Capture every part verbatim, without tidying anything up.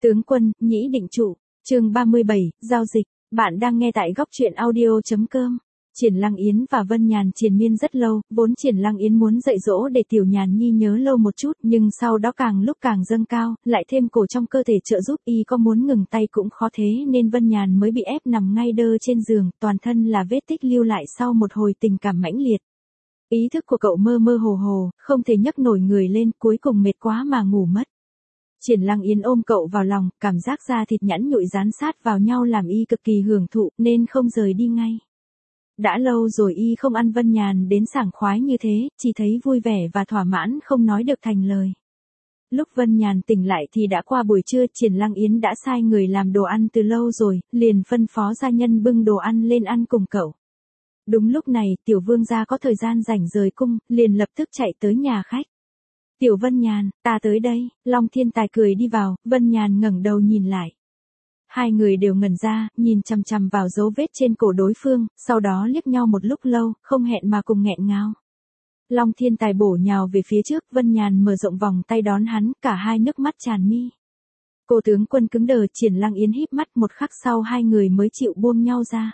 Tướng quân, nhĩ định trụ, chương ba mươi bảy, giao dịch, bạn đang nghe tại góc truyện audio.com. Triển Lăng Yến và Vân Nhàn triền miên rất lâu, vốn Triển Lăng Yến muốn dạy dỗ để Tiểu Nhàn Nhi nhớ lâu một chút, nhưng sau đó càng lúc càng dâng cao, lại thêm cổ trong cơ thể trợ giúp y có muốn ngừng tay cũng khó thế nên Vân Nhàn mới bị ép nằm ngay đơ trên giường, toàn thân là vết tích lưu lại sau một hồi tình cảm mãnh liệt. Ý thức của cậu mơ mơ hồ hồ, không thể nhấc nổi người lên, cuối cùng mệt quá mà ngủ mất. Triển Lăng Yến ôm cậu vào lòng, cảm giác da thịt nhẵn nhụi dán sát vào nhau làm y cực kỳ hưởng thụ, nên không rời đi ngay. Đã lâu rồi y không ăn Vân Nhàn đến sảng khoái như thế, chỉ thấy vui vẻ và thỏa mãn không nói được thành lời. Lúc Vân Nhàn tỉnh lại thì đã qua buổi trưa, Triển Lăng Yến đã sai người làm đồ ăn từ lâu rồi, liền phân phó gia nhân bưng đồ ăn lên ăn cùng cậu. Đúng lúc này, Tiểu Vương gia có thời gian rảnh rời cung, liền lập tức chạy tới nhà khách. Tiểu Vân Nhàn, ta tới đây, Long Thiên Tài cười đi vào, Vân Nhàn ngẩng đầu nhìn lại. Hai người đều ngẩn ra, nhìn chằm chằm vào dấu vết trên cổ đối phương, sau đó liếc nhau một lúc lâu, không hẹn mà cùng nghẹn ngào. Long Thiên Tài bổ nhào về phía trước, Vân Nhàn mở rộng vòng tay đón hắn, cả hai nước mắt tràn mi. Cô tướng quân cứng đờ, Triển Lăng Yến híp mắt, một khắc sau hai người mới chịu buông nhau ra.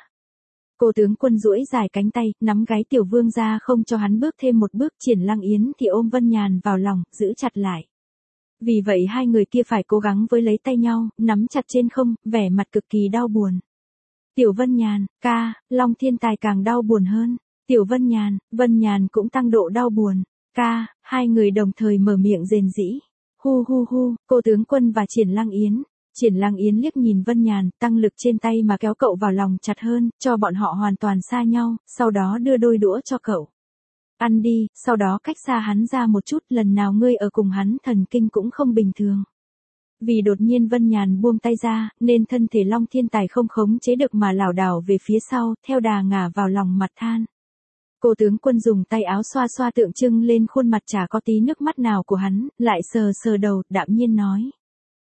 Cô tướng quân duỗi dài cánh tay, nắm gáy Tiểu Vương gia không cho hắn bước thêm một bước, Triển Lăng Yến thì ôm Vân Nhàn vào lòng, giữ chặt lại. Vì vậy hai người kia phải cố gắng với lấy tay nhau, nắm chặt trên không, vẻ mặt cực kỳ đau buồn. Tiểu Vân Nhàn, ca, Long Thiên Tài càng đau buồn hơn. Tiểu Vân Nhàn, Vân Nhàn cũng tăng độ đau buồn. Ca, hai người đồng thời mở miệng rền rĩ. Hu hu hu, cô tướng quân và Triển Lăng Yến. Triển Lăng Yến liếc nhìn Vân Nhàn, tăng lực trên tay mà kéo cậu vào lòng chặt hơn, cho bọn họ hoàn toàn xa nhau, sau đó đưa đôi đũa cho cậu. Ăn đi, sau đó cách xa hắn ra một chút, lần nào ngươi ở cùng hắn thần kinh cũng không bình thường. Vì đột nhiên Vân Nhàn buông tay ra, nên thân thể Long Thiên Tài không khống chế được mà lảo đảo về phía sau, theo đà ngả vào lòng mặt than. Cô tướng quân dùng tay áo xoa xoa tượng trưng lên khuôn mặt chả có tí nước mắt nào của hắn, lại sờ sờ đầu, đạm nhiên nói.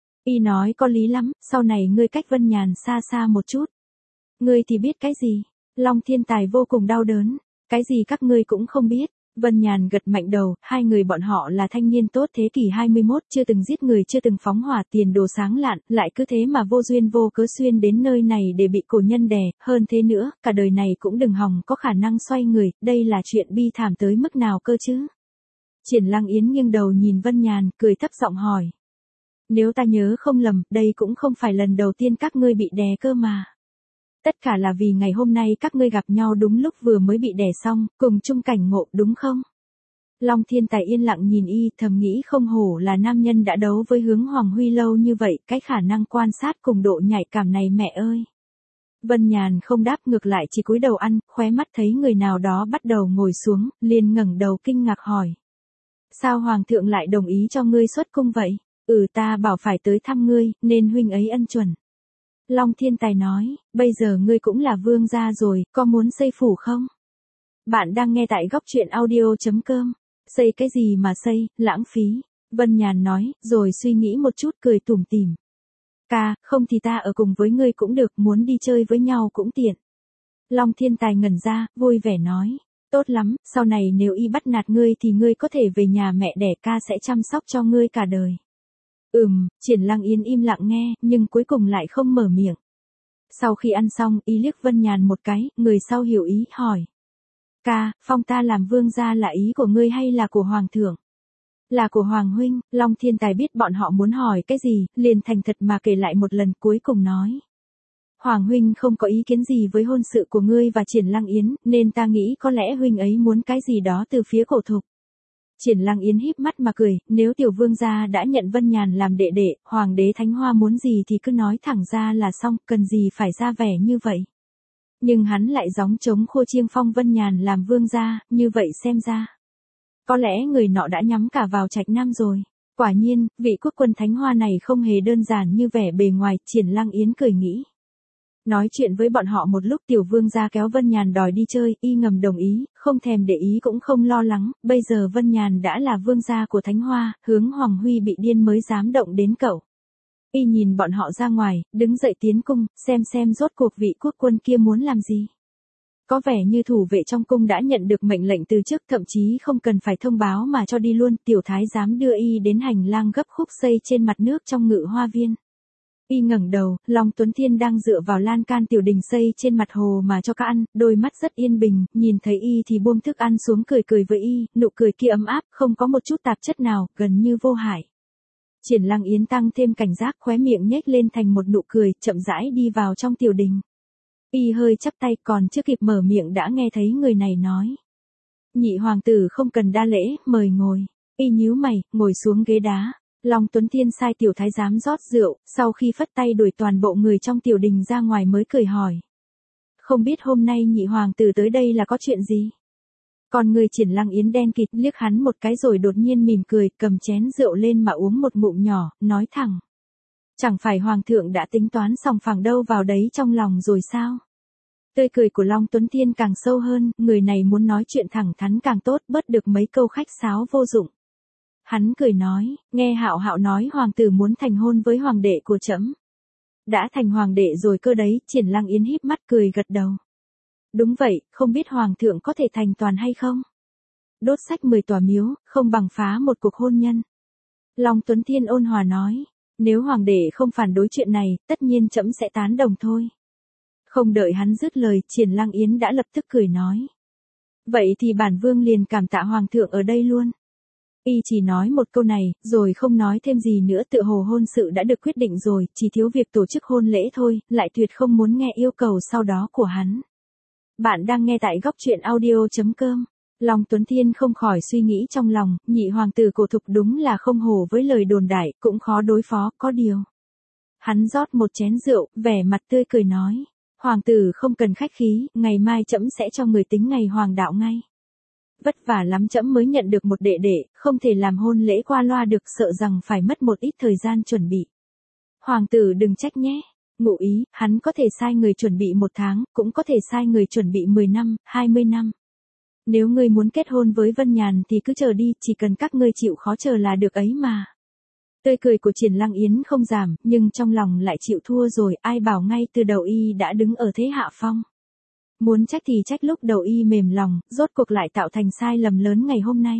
Y nói có lý lắm, sau này ngươi cách Vân Nhàn xa xa một chút. Ngươi thì biết cái gì? Long Thiên Tài vô cùng đau đớn. Cái gì các ngươi cũng không biết. Vân Nhàn gật mạnh đầu, hai người bọn họ là thanh niên tốt thế kỷ hai mươi mốt, chưa từng giết người, chưa từng phóng hỏa, tiền đồ sáng lạn, lại cứ thế mà vô duyên vô cớ xuyên đến nơi này để bị cổ nhân đè, hơn thế nữa, cả đời này cũng đừng hòng có khả năng xoay người, đây là chuyện bi thảm tới mức nào cơ chứ? Triển Lăng Yến nghiêng đầu nhìn Vân Nhàn, cười thấp giọng hỏi. Nếu ta nhớ không lầm, đây cũng không phải lần đầu tiên các ngươi bị đè cơ mà. Tất cả là vì ngày hôm nay các ngươi gặp nhau đúng lúc vừa mới bị đè xong, cùng chung cảnh ngộ đúng không? Long Thiên Tài yên lặng nhìn y, thầm nghĩ không hổ là nam nhân đã đấu với Hướng Hoàng Huy lâu như vậy, cái khả năng quan sát cùng độ nhạy cảm này mẹ ơi. Vân Nhàn không đáp, ngược lại chỉ cúi đầu ăn, khóe mắt thấy người nào đó bắt đầu ngồi xuống, liền ngẩng đầu kinh ngạc hỏi. Sao Hoàng thượng lại đồng ý cho ngươi xuất cung vậy? Ừ, ta bảo phải tới thăm ngươi, nên huynh ấy ân chuẩn. Long Thiên Tài nói, bây giờ ngươi cũng là vương gia rồi, có muốn xây phủ không? Bạn đang nghe tại góc truyện audio.com. Xây cái gì mà xây, lãng phí. Vân Nhàn nói, rồi suy nghĩ một chút cười tủm tỉm. Ca, không thì ta ở cùng với ngươi cũng được, muốn đi chơi với nhau cũng tiện. Long Thiên Tài ngẩn ra, vui vẻ nói. Tốt lắm, sau này nếu y bắt nạt ngươi thì ngươi có thể về nhà mẹ đẻ, ca sẽ chăm sóc cho ngươi cả đời. Ừm, Triển Lăng Yến im lặng nghe, nhưng cuối cùng lại không mở miệng. Sau khi ăn xong, y liếc Vân Nhàn một cái, người sau hiểu ý, hỏi. Ca, phong ta làm vương gia là ý của ngươi hay là của Hoàng thượng? Là của Hoàng huynh. Long Thiên Tài biết bọn họ muốn hỏi cái gì, liền thành thật mà kể lại một lần, cuối cùng nói. Hoàng huynh không có ý kiến gì với hôn sự của ngươi và Triển Lăng Yến, nên ta nghĩ có lẽ huynh ấy muốn cái gì đó từ phía cổ thục. Triển Lăng Yến híp mắt mà cười, nếu tiểu vương gia đã nhận Vân Nhàn làm đệ đệ, hoàng đế Thánh Hoa muốn gì thì cứ nói thẳng ra là xong, cần gì phải ra vẻ như vậy. Nhưng hắn lại gióng trống khô chiêng phong Vân Nhàn làm vương gia, như vậy xem ra. Có lẽ người nọ đã nhắm cả vào Trạch Nam rồi. Quả nhiên, vị quốc quân Thánh Hoa này không hề đơn giản như vẻ bề ngoài, Triển Lăng Yến cười nghĩ. Nói chuyện với bọn họ một lúc, tiểu vương gia kéo Vân Nhàn đòi đi chơi, y ngầm đồng ý, không thèm để ý cũng không lo lắng, bây giờ Vân Nhàn đã là vương gia của Thánh Hoa, Hướng Hoàng Huy bị điên mới dám động đến cậu. Y nhìn bọn họ ra ngoài, đứng dậy tiến cung, xem xem rốt cuộc vị quốc quân kia muốn làm gì. Có vẻ như thủ vệ trong cung đã nhận được mệnh lệnh từ trước, thậm chí không cần phải thông báo mà cho đi luôn, tiểu thái giám đưa y đến hành lang gấp khúc xây trên mặt nước trong Ngự Hoa Viên. Y ngẩng đầu, Long Tuấn Thiên đang dựa vào lan can tiểu đình xây trên mặt hồ mà cho cá ăn, đôi mắt rất yên bình, nhìn thấy Y thì buông thức ăn xuống cười cười với Y, nụ cười kia ấm áp, không có một chút tạp chất nào, gần như vô hại. Triển Lăng Yến tăng thêm cảnh giác, khóe miệng nhếch lên thành một nụ cười, chậm rãi đi vào trong tiểu đình. Y hơi chắp tay, còn chưa kịp mở miệng đã nghe thấy người này nói. Nhị hoàng tử không cần đa lễ, mời ngồi. Y nhíu mày, ngồi xuống ghế đá. Long Tuấn Thiên sai tiểu thái giám rót rượu, sau khi phất tay đuổi toàn bộ người trong tiểu đình ra ngoài mới cười hỏi. Không biết hôm nay nhị hoàng tử tới đây là có chuyện gì? Còn người Triển Lăng Yến đen kịt liếc hắn một cái rồi đột nhiên mỉm cười, cầm chén rượu lên mà uống một ngụm nhỏ, nói thẳng. Chẳng phải hoàng thượng đã tính toán sòng phẳng đâu vào đấy trong lòng rồi sao? Tươi cười của Long Tuấn Thiên càng sâu hơn, người này muốn nói chuyện thẳng thắn càng tốt, bớt được mấy câu khách sáo vô dụng. Hắn cười nói, nghe Hạo Hạo nói hoàng tử muốn thành hôn với hoàng đệ của trẫm. Đã thành hoàng đệ rồi cơ đấy, Triển Lăng Yến híp mắt cười gật đầu. Đúng vậy, không biết hoàng thượng có thể thành toàn hay không? Đốt sách mười tòa miếu, không bằng phá một cuộc hôn nhân. Long Tuấn Thiên ôn hòa nói, nếu hoàng đệ không phản đối chuyện này, tất nhiên trẫm sẽ tán đồng thôi. Không đợi hắn dứt lời, Triển Lăng Yến đã lập tức cười nói. Vậy thì bản vương liền cảm tạ hoàng thượng ở đây luôn. Y chỉ nói một câu này, rồi không nói thêm gì nữa, tựa hồ hôn sự đã được quyết định rồi, chỉ thiếu việc tổ chức hôn lễ thôi, lại tuyệt không muốn nghe yêu cầu sau đó của hắn. Bạn đang nghe tại góc truyện audio chấm com. Long Tuấn Thiên không khỏi suy nghĩ trong lòng, nhị hoàng tử Cổ Thục đúng là không hổ với lời đồn đại, cũng khó đối phó, có điều. Hắn rót một chén rượu, vẻ mặt tươi cười nói. Hoàng tử không cần khách khí, ngày mai trẫm sẽ cho người tính ngày hoàng đạo ngay. Vất vả lắm trẫm mới nhận được một đệ đệ, không thể làm hôn lễ qua loa được, sợ rằng phải mất một ít thời gian chuẩn bị. Hoàng tử đừng trách nhé. Ngụ ý, hắn có thể sai người chuẩn bị một tháng, cũng có thể sai người chuẩn bị mười năm, hai mươi năm. Nếu ngươi muốn kết hôn với Vân Nhàn thì cứ chờ đi, chỉ cần các ngươi chịu khó chờ là được ấy mà. Tươi cười của Triển Lăng Yến không giảm, nhưng trong lòng lại chịu thua rồi, ai bảo ngay từ đầu Y đã đứng ở thế hạ phong. Muốn trách thì trách lúc đầu Y mềm lòng, rốt cuộc lại tạo thành sai lầm lớn ngày hôm nay.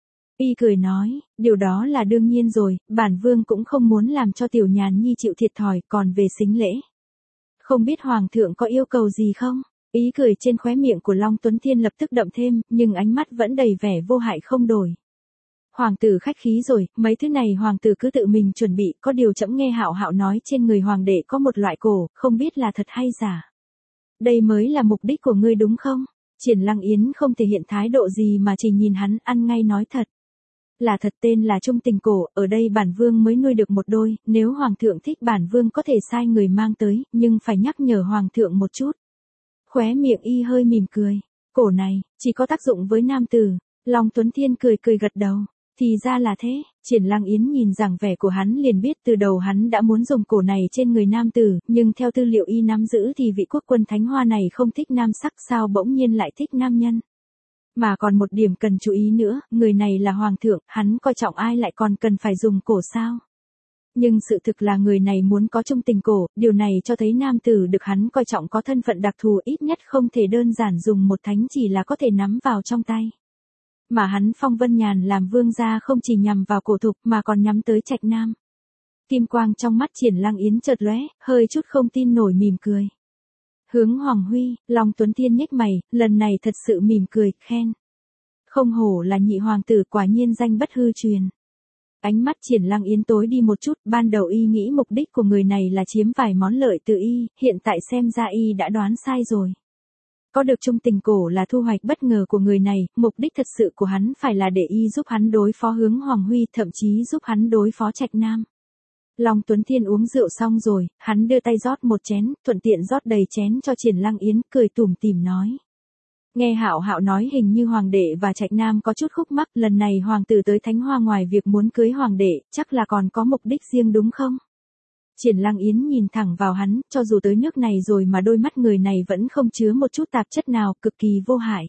Y cười nói, điều đó là đương nhiên rồi, bản vương cũng không muốn làm cho Tiểu Nhàn Nhi chịu thiệt thòi, còn về sính lễ. Không biết hoàng thượng có yêu cầu gì không? Ý cười trên khóe miệng của Long Tuấn Thiên lập tức đậm thêm, nhưng ánh mắt vẫn đầy vẻ vô hại không đổi. Hoàng tử khách khí rồi, mấy thứ này hoàng tử cứ tự mình chuẩn bị, có điều trẫm nghe Hạo Hạo nói trên người hoàng đệ có một loại cổ, không biết là thật hay giả. Đây mới là mục đích của ngươi đúng không? Triển Lăng Yến không thể hiện thái độ gì mà chỉ nhìn hắn, ăn ngay nói thật. Là thật, tên là Trung Tình Cổ, ở đây bản vương mới nuôi được một đôi, nếu hoàng thượng thích bản vương có thể sai người mang tới, nhưng phải nhắc nhở hoàng thượng một chút. Khóe miệng Y hơi mỉm cười, cổ này, chỉ có tác dụng với nam tử. Long Tuấn Thiên cười cười gật đầu, thì ra là thế. Triển Lăng Yến nhìn rằng vẻ của hắn liền biết từ đầu hắn đã muốn dùng cổ này trên người nam tử, nhưng theo tư liệu Y nắm giữ thì vị quốc quân Thánh Hoa này không thích nam sắc, sao bỗng nhiên lại thích nam nhân. Mà còn một điểm cần chú ý nữa, người này là hoàng thượng, hắn coi trọng ai lại còn cần phải dùng cổ sao? Nhưng sự thực là người này muốn có Trung Tình Cổ, điều này cho thấy nam tử được hắn coi trọng có thân phận đặc thù, ít nhất không thể đơn giản dùng một thánh chỉ là có thể nắm vào trong tay. Mà hắn phong Vân Nhàn làm vương gia không chỉ nhằm vào Cổ Thục mà còn nhắm tới Trạch Nam. Kim quang trong mắt Triển Lăng Yến chợt lóe, hơi chút không tin nổi mỉm cười. Hướng Hoàng Huy, Long Tuấn Thiên nhếch mày, lần này thật sự mỉm cười, khen. Không hổ là nhị hoàng tử, quả nhiên danh bất hư truyền. Ánh mắt Triển Lăng Yến tối đi một chút, ban đầu Y nghĩ mục đích của người này là chiếm vài món lợi từ Y, hiện tại xem ra Y đã đoán sai rồi. Có được Trung Tình Cổ là thu hoạch bất ngờ của người này, mục đích thật sự của hắn phải là để Y giúp hắn đối phó Hướng Hoàng Huy, thậm chí giúp hắn đối phó Trạch Nam. Long Tuấn Thiên uống rượu xong rồi, hắn đưa tay rót một chén, thuận tiện rót đầy chén cho Triển Lăng Yến, cười tủm tỉm nói. Nghe Hạo Hạo nói hình như hoàng đệ và Trạch Nam có chút khúc mắc, lần này hoàng tử tới Thánh Hoa ngoài việc muốn cưới hoàng đệ, chắc là còn có mục đích riêng đúng không? Triển Lăng Yến nhìn thẳng vào hắn, cho dù tới nước này rồi mà đôi mắt người này vẫn không chứa một chút tạp chất nào, cực kỳ vô hại.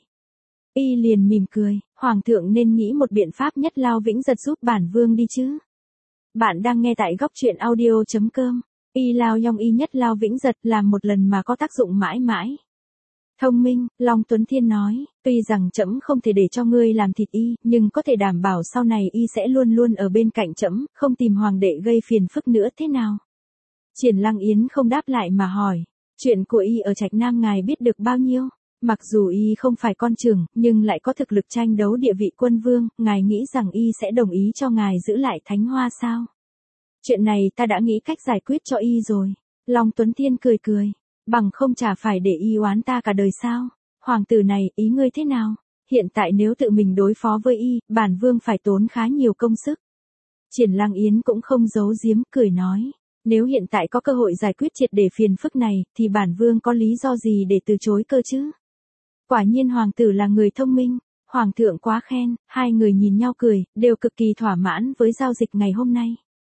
Y liền mỉm cười, hoàng thượng nên nghĩ một biện pháp nhất lao vĩnh giật giúp bản vương đi chứ. Bạn đang nghe tại góc truyện audio chấm com. Y lao yong y nhất lao vĩnh giật, làm một lần mà có tác dụng mãi mãi. Thông minh, Long Tuấn Thiên nói, tuy rằng trẫm không thể để cho ngươi làm thịt Y, nhưng có thể đảm bảo sau này Y sẽ luôn luôn ở bên cạnh trẫm, không tìm hoàng đệ gây phiền phức nữa, thế nào? Triển Lăng Yến không đáp lại mà hỏi, chuyện của y ở Trạch Nam ngài biết được bao nhiêu? Mặc dù y không phải con trưởng, nhưng lại có thực lực tranh đấu địa vị quân vương, ngài nghĩ rằng y sẽ đồng ý cho ngài giữ lại Thánh Hoa sao? Chuyện này ta đã nghĩ cách giải quyết cho y rồi. Long Tuấn Thiên cười cười, bằng không chả phải để y oán ta cả đời sao? Hoàng tử này, ý ngươi thế nào? Hiện tại nếu tự mình đối phó với y, bản vương phải tốn khá nhiều công sức. Triển Lăng Yến cũng không giấu giếm, cười nói, nếu hiện tại có cơ hội giải quyết triệt để phiền phức này, thì bản vương có lý do gì để từ chối cơ chứ? Quả nhiên hoàng tử là người thông minh, hoàng thượng quá khen, hai người nhìn nhau cười, đều cực kỳ thỏa mãn với giao dịch ngày hôm nay.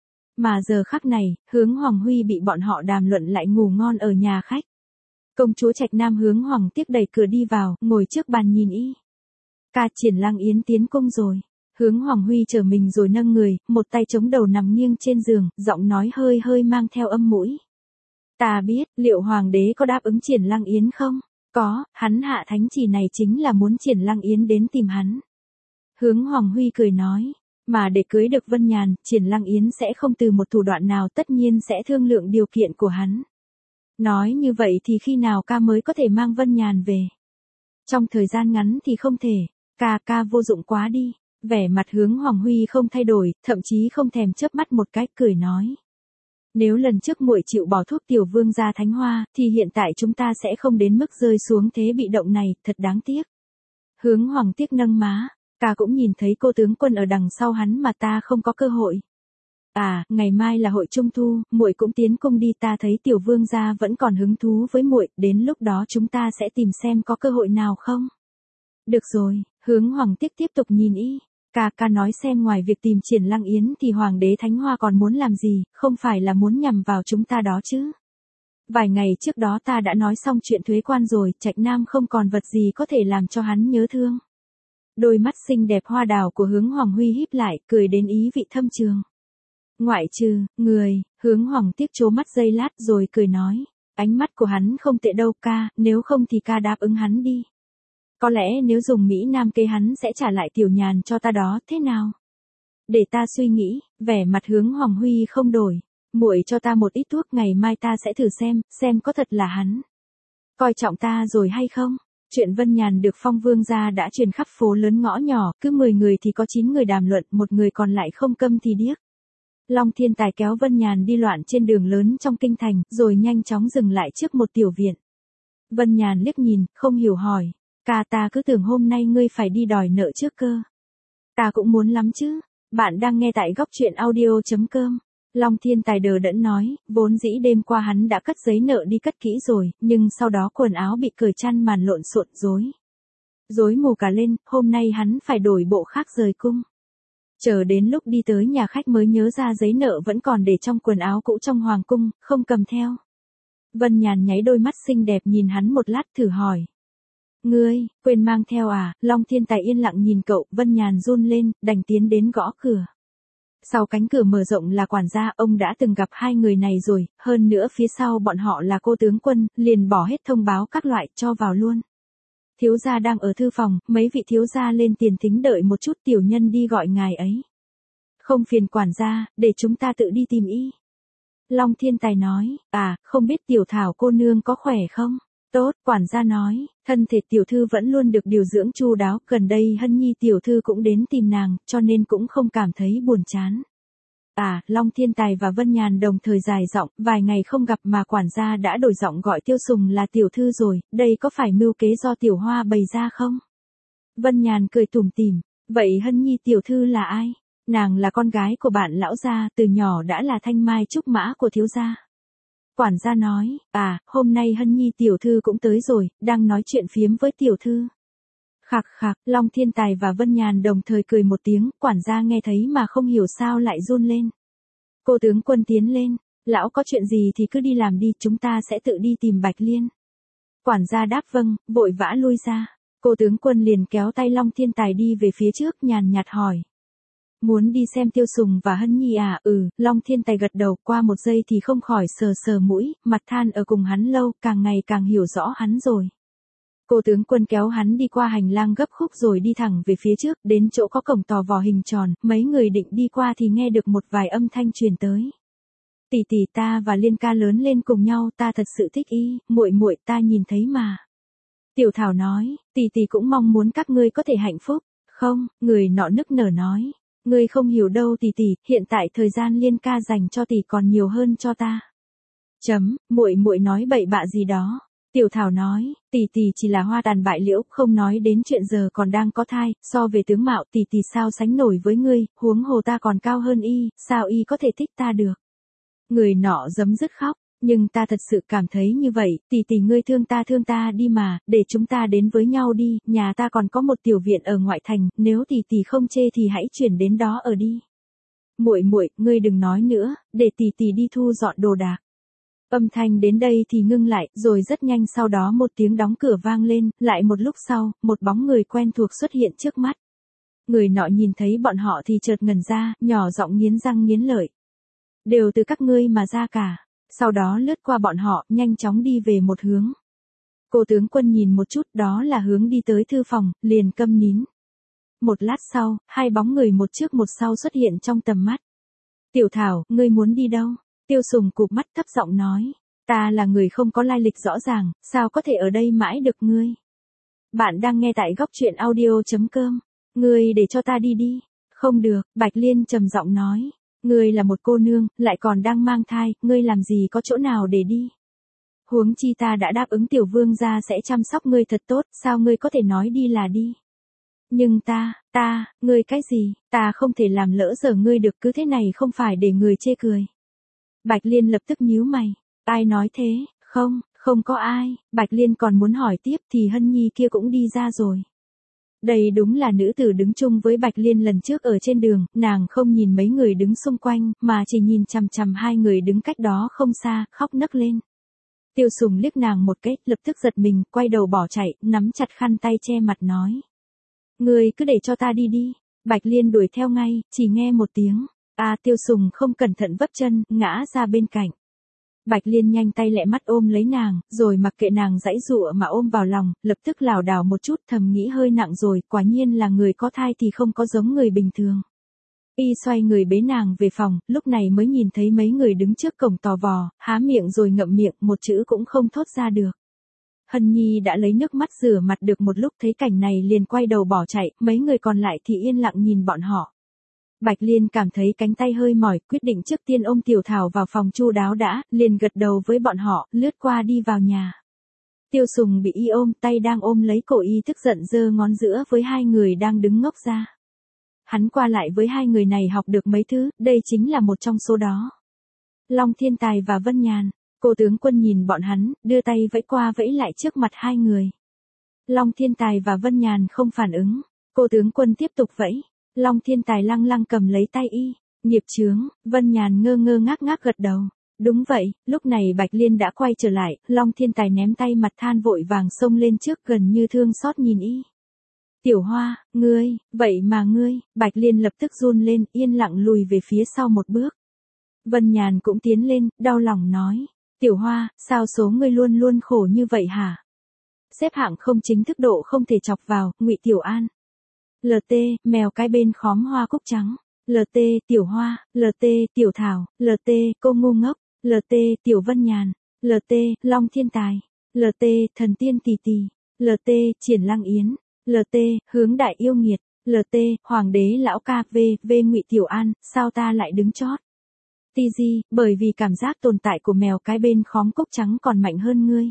Mà giờ khắc này, Hướng Hoàng Huy bị bọn họ đàm luận lại ngủ ngon ở nhà khách. Công chúa Trạch Nam Hướng Hoàng Tiếc đẩy cửa đi vào, ngồi trước bàn nhìn y. Ca Triển Lăng Yến tiến cung rồi. Hướng Hoàng Huy trở mình rồi nâng người, một tay chống đầu nằm nghiêng trên giường, giọng nói hơi hơi mang theo âm mũi. Ta biết, liệu Hoàng đế có đáp ứng Triển Lăng Yến không? Có, hắn hạ thánh chỉ này chính là muốn Triển Lăng Yến đến tìm hắn. Hướng Hoàng Huy cười nói, mà để cưới được Vân Nhàn, Triển Lăng Yến sẽ không từ một thủ đoạn nào, tất nhiên sẽ thương lượng điều kiện của hắn. Nói như vậy thì khi nào ca mới có thể mang Vân Nhàn về? Trong thời gian ngắn thì không thể, ca ca vô dụng quá đi. Vẻ mặt Hướng Hoàng Huy không thay đổi, thậm chí không thèm chớp mắt một cái, cười nói. Nếu lần trước muội chịu bỏ thuốc tiểu vương gia Thánh Hoa, thì hiện tại chúng ta sẽ không đến mức rơi xuống thế bị động này, thật đáng tiếc. Hướng Hoàng Tiếc nâng má, ca cũng nhìn thấy cô tướng quân ở đằng sau hắn mà ta không có cơ hội. À, ngày mai là hội trung thu, muội cũng tiến cung đi, ta thấy tiểu vương gia vẫn còn hứng thú với muội, đến lúc đó chúng ta sẽ tìm xem có cơ hội nào không. Được rồi, Hướng Hoàng Tiếc tiếp tục nhìn y. Ca ca nói xem, ngoài việc tìm Triển Lăng Yến thì Hoàng đế Thánh Hoa còn muốn làm gì, không phải là muốn nhằm vào chúng ta đó chứ? Vài ngày trước đó ta đã nói xong chuyện thuế quan rồi, Trạch Nam không còn vật gì có thể làm cho hắn nhớ thương. Đôi mắt xinh đẹp hoa đào của Hướng Hoàng Huy híp lại, cười đến ý vị thâm trường. Ngoại trừ, người, Hướng Hoàng Tiếc trố mắt giây lát rồi cười nói, ánh mắt của hắn không tệ đâu ca, nếu không thì ca đáp ứng hắn đi. Có lẽ nếu dùng Mỹ Nam kế hắn sẽ trả lại Tiểu Nhàn cho ta đó, thế nào? Để ta suy nghĩ, vẻ mặt Hướng Hoàng Huy không đổi. Muội cho ta một ít thuốc, ngày mai ta sẽ thử xem, xem có thật là hắn coi trọng ta rồi hay không. Chuyện Vân Nhàn được phong vương gia đã truyền khắp phố lớn ngõ nhỏ, cứ mười người thì có chín người đàm luận, một người còn lại không câm thì điếc. Long Thiên Tài kéo Vân Nhàn đi loạn trên đường lớn trong kinh thành, rồi nhanh chóng dừng lại trước một tiểu viện. Vân Nhàn liếc nhìn, không hiểu hỏi. Ca, ta cứ tưởng hôm nay ngươi phải đi đòi nợ trước cơ. Ta cũng muốn lắm chứ. Bạn đang nghe tại góc truyện audio chấm com. Long Thiên Tài đờ đẫn nói, vốn dĩ đêm qua hắn đã cất giấy nợ đi cất kỹ rồi, nhưng sau đó quần áo bị cởi chăn màn lộn xộn rối. Rối mù cả lên, hôm nay hắn phải đổi bộ khác rời cung. Chờ đến lúc đi tới nhà khách mới nhớ ra giấy nợ vẫn còn để trong quần áo cũ trong hoàng cung, không cầm theo. Vân Nhàn nháy đôi mắt xinh đẹp nhìn hắn một lát thử hỏi. Ngươi, quên mang theo à? Long Thiên Tài yên lặng nhìn cậu, Vân Nhàn run lên, đành tiến đến gõ cửa. Sau cánh cửa mở rộng là quản gia, ông đã từng gặp hai người này rồi, hơn nữa phía sau bọn họ là cô tướng quân, liền bỏ hết thông báo các loại, cho vào luôn. Thiếu gia đang ở thư phòng, mấy vị thiếu gia lên tiền thính đợi một chút, tiểu nhân đi gọi ngài ấy. Không phiền quản gia, để chúng ta tự đi tìm y. Long Thiên Tài nói, à, không biết tiểu Thảo cô nương có khỏe không? Tốt, quản gia nói, thân thể tiểu thư vẫn luôn được điều dưỡng chu đáo, gần đây Hân Nhi tiểu thư cũng đến tìm nàng, cho nên cũng không cảm thấy buồn chán. À, Long Thiên Tài và Vân Nhàn đồng thời dài giọng, vài ngày không gặp mà quản gia đã đổi giọng gọi Tiêu Sùng là tiểu thư rồi, đây có phải mưu kế do Tiểu Hoa bày ra không? Vân Nhàn cười tủm tỉm, vậy Hân Nhi tiểu thư là ai? Nàng là con gái của bạn lão gia, từ nhỏ đã là thanh mai trúc mã của thiếu gia. Quản gia nói, à, hôm nay Hân Nhi tiểu thư cũng tới rồi, đang nói chuyện phiếm với tiểu thư. Khạc khạc, Long Thiên Tài và Vân Nhàn đồng thời cười một tiếng, quản gia nghe thấy mà không hiểu sao lại run lên. Cô tướng quân tiến lên, lão có chuyện gì thì cứ đi làm đi, chúng ta sẽ tự đi tìm Bạch Liên. Quản gia đáp vâng, vội vã lui ra. Cô tướng quân liền kéo tay Long Thiên Tài đi về phía trước, nhàn nhạt hỏi. Muốn đi xem Tiêu Sùng và Hân Nhi à? Ừ, Long Thiên Tài gật đầu, qua một giây thì không khỏi sờ sờ mũi, mặt than ở cùng hắn lâu, càng ngày càng hiểu rõ hắn rồi. Cô tướng quân kéo hắn đi qua hành lang gấp khúc rồi đi thẳng về phía trước, đến chỗ có cổng tò vò hình tròn, mấy người định đi qua thì nghe được một vài âm thanh truyền tới. tỷ tỷ ta và Liên ca lớn lên cùng nhau, ta thật sự thích y, muội muội ta nhìn thấy mà. Tiểu Thảo nói, tỷ tỷ cũng mong muốn các ngươi có thể hạnh phúc. Không, người nọ nức nở nói, ngươi không hiểu đâu tỷ tỷ, hiện tại thời gian Liên ca dành cho tỷ còn nhiều hơn cho ta. Chấm, muội muội nói bậy bạ gì đó. Tiểu Thảo nói, tỷ tỷ chỉ là hoa tàn bại liễu, không nói đến chuyện giờ còn đang có thai, so về tướng mạo tỷ tỷ sao sánh nổi với ngươi, huống hồ ta còn cao hơn y, sao y có thể thích ta được. Người nọ giấm dứt khóc, nhưng ta thật sự cảm thấy như vậy, tỷ tỷ ngươi thương ta thương ta đi mà, để chúng ta đến với nhau đi, nhà ta còn có một tiểu viện ở ngoại thành, nếu tỷ tỷ không chê thì hãy chuyển đến đó ở đi. Muội muội, ngươi đừng nói nữa, để tỷ tỷ đi thu dọn đồ đạc. Âm thanh đến đây thì ngưng lại, rồi rất nhanh sau đó một tiếng đóng cửa vang lên, lại một lúc sau, một bóng người quen thuộc xuất hiện trước mắt. Người nọ nhìn thấy bọn họ thì chợt ngẩn ra, nhỏ giọng nghiến răng nghiến lợi. Đều từ các ngươi mà ra cả. Sau đó lướt qua bọn họ, nhanh chóng đi về một hướng. Cô tướng quân nhìn một chút, đó là hướng đi tới thư phòng, liền câm nín. Một lát sau, hai bóng người một trước một sau xuất hiện trong tầm mắt. Tiểu Thảo, ngươi muốn đi đâu? Tiêu Sùng cụp mắt thấp giọng nói. Ta là người không có lai lịch rõ ràng, sao có thể ở đây mãi được ngươi? Bạn đang nghe tại góc truyện audio chấm com. Ngươi để cho ta đi đi. Không được, Bạch Liên trầm giọng nói. Ngươi là một cô nương, lại còn đang mang thai, ngươi làm gì có chỗ nào để đi? Huống chi ta đã đáp ứng tiểu vương gia sẽ chăm sóc ngươi thật tốt, sao ngươi có thể nói đi là đi? Nhưng ta, ta, ngươi cái gì, ta không thể làm lỡ giờ ngươi được, cứ thế này không phải để người chê cười. Bạch Liên lập tức nhíu mày, ai nói thế, không, không có ai, Bạch Liên còn muốn hỏi tiếp thì Hân Nhi kia cũng đi ra rồi. Đây đúng là nữ tử đứng chung với Bạch Liên lần trước ở trên đường, nàng không nhìn mấy người đứng xung quanh, mà chỉ nhìn chằm chằm hai người đứng cách đó không xa, khóc nấc lên. Tiêu Sùng liếc nàng một cái, lập tức giật mình, quay đầu bỏ chạy, nắm chặt khăn tay che mặt nói. Ngươi cứ để cho ta đi đi. Bạch Liên đuổi theo ngay, chỉ nghe một tiếng. À, Tiêu Sùng không cẩn thận vấp chân, ngã ra bên cạnh. Bạch Liên nhanh tay lẹ mắt ôm lấy nàng, rồi mặc kệ nàng giãy giụa mà ôm vào lòng, lập tức lảo đảo một chút, thầm nghĩ hơi nặng rồi, quả nhiên là người có thai thì không có giống người bình thường. Y xoay người bế nàng về phòng, lúc này mới nhìn thấy mấy người đứng trước cổng tò vò, há miệng rồi ngậm miệng, một chữ cũng không thốt ra được. Hân Nhi đã lấy nước mắt rửa mặt được một lúc, thấy cảnh này liền quay đầu bỏ chạy, mấy người còn lại thì yên lặng nhìn bọn họ. Bạch Liên cảm thấy cánh tay hơi mỏi, quyết định trước tiên ôm Tiểu Thảo vào phòng chu đáo đã, liền gật đầu với bọn họ, lướt qua đi vào nhà. Tiêu Sùng bị y ôm, tay đang ôm lấy cổ y tức giận giơ ngón giữa với hai người đang đứng ngốc ra. Hắn qua lại với hai người này học được mấy thứ, đây chính là một trong số đó. Long Thiên Tài và Vân Nhàn, cô tướng quân nhìn bọn hắn, đưa tay vẫy qua vẫy lại trước mặt hai người. Long Thiên Tài và Vân Nhàn không phản ứng, cô tướng quân tiếp tục vẫy. Long Thiên Tài lăng lăng cầm lấy tay y, nghiệp chướng, Vân Nhàn ngơ ngơ ngác ngác gật đầu. Đúng vậy, lúc này Bạch Liên đã quay trở lại, Long Thiên Tài ném tay mặt than vội vàng xông lên trước gần như thương xót nhìn y. Tiểu Hoa, ngươi, vậy mà ngươi, Bạch Liên lập tức run lên, yên lặng lùi về phía sau một bước. Vân Nhàn cũng tiến lên, đau lòng nói, Tiểu Hoa, sao số ngươi luôn luôn khổ như vậy hả? Xếp hạng không chính thức độ không thể chọc vào, Ngụy Tiểu An. lờ tê, mèo cái bên khóm hoa cúc trắng. lờ tê, Tiểu Hoa, lờ tê, Tiểu Thảo, lờ tê, cô ngu ngốc, lờ tê, Tiểu Vân Nhàn, lờ tê, Long Thiên Tài, lờ tê, Thần Tiên Tì Tì, lờ tê, Triển Lăng Yến, lờ tê, Hướng Đại Yêu Nghiệt, lờ tê, Hoàng đế lão ca, v, v Ngụy Tiểu An, sao ta lại đứng chót? tê giê, bởi vì cảm giác tồn tại của mèo cái bên khóm cúc trắng còn mạnh hơn ngươi.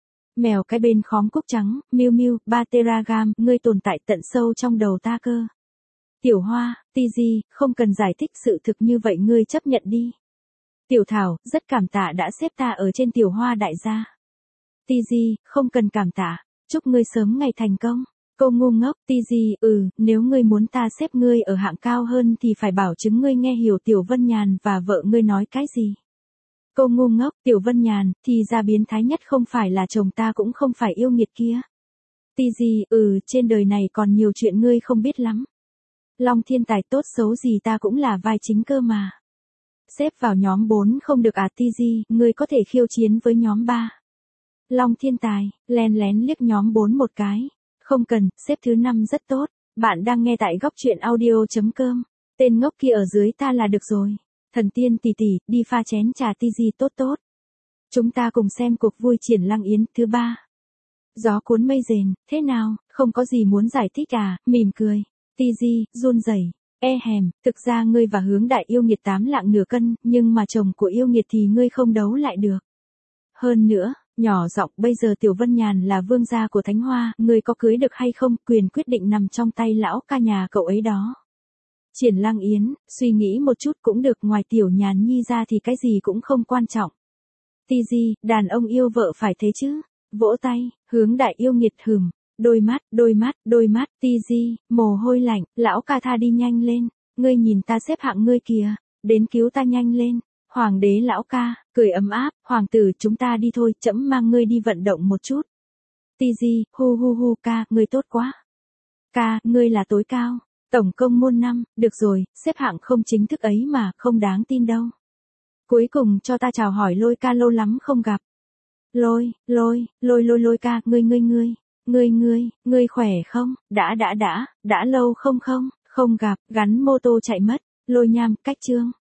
Mèo cái bên khóm cúc trắng, Miu Miu, ba teragram, ngươi tồn tại tận sâu trong đầu ta cơ. Tiểu Hoa, tê giê, không cần giải thích sự thực như vậy, ngươi chấp nhận đi. Tiểu Thảo, rất cảm tạ đã xếp ta ở trên Tiểu Hoa đại gia. tê giê, không cần cảm tạ, chúc ngươi sớm ngày thành công. Cô ngu ngốc, tê giê, ừ, nếu ngươi muốn ta xếp ngươi ở hạng cao hơn thì phải bảo chứng ngươi nghe hiểu Tiểu Vân Nhàn và vợ ngươi nói cái gì. Cô ngu ngốc, Tiểu Vân Nhàn, thì ra biến thái nhất không phải là chồng ta cũng không phải yêu nghiệt kia. tê giê, ừ, trên đời này còn nhiều chuyện ngươi không biết lắm. Long Thiên Tài tốt xấu gì ta cũng là vai chính cơ mà. Xếp vào nhóm bốn không được à tê giê, ngươi có thể khiêu chiến với nhóm ba. Long Thiên Tài, len lén liếc nhóm bốn một cái. Không cần, xếp thứ năm rất tốt. Bạn đang nghe tại góc truyện audio chấm com. Tên ngốc kia ở dưới ta là được rồi. Thần tiên tỷ tỷ, đi pha chén trà ti di tốt tốt. Chúng ta cùng xem cuộc vui triển Lăng Yến thứ ba. Gió cuốn mây rền, thế nào, không có gì muốn giải thích à, mỉm cười. Ti di, run rẩy, e hèm, thực ra ngươi và Hướng Đại yêu nghiệt tám lạng nửa cân, nhưng mà chồng của yêu nghiệt thì ngươi không đấu lại được. Hơn nữa, nhỏ giọng, bây giờ Tiểu Vân Nhàn là vương gia của Thánh Hoa, ngươi có cưới được hay không, quyền quyết định nằm trong tay lão ca nhà cậu ấy đó. Triển Lăng Yến, suy nghĩ một chút cũng được, ngoài Tiểu Nhàn Nhi ra thì cái gì cũng không quan trọng. Ti di, đàn ông yêu vợ phải thế chứ. Vỗ tay, Hướng Đại yêu nghiệt hừm, đôi mắt, đôi mắt, đôi mắt, Ti di, mồ hôi lạnh, lão ca tha đi nhanh lên, ngươi nhìn ta xếp hạng ngươi kìa, đến cứu ta nhanh lên. Hoàng đế lão ca, cười ấm áp, hoàng tử chúng ta đi thôi, trẫm mang ngươi đi vận động một chút. Ti di, hu hu hu ca, ngươi tốt quá. Ca, ngươi là tối cao, tổng công muôn năm, được rồi, xếp hạng không chính thức ấy mà, không đáng tin đâu. Cuối cùng cho ta chào hỏi Lôi ca, lâu lắm không gặp. Lôi, lôi, lôi lôi lôi ca, ngươi ngươi ngươi, ngươi ngươi, ngươi khỏe không, đã đã đã, đã lâu không không, không gặp, gắn mô tô chạy mất, Lôi Nham, cách chương.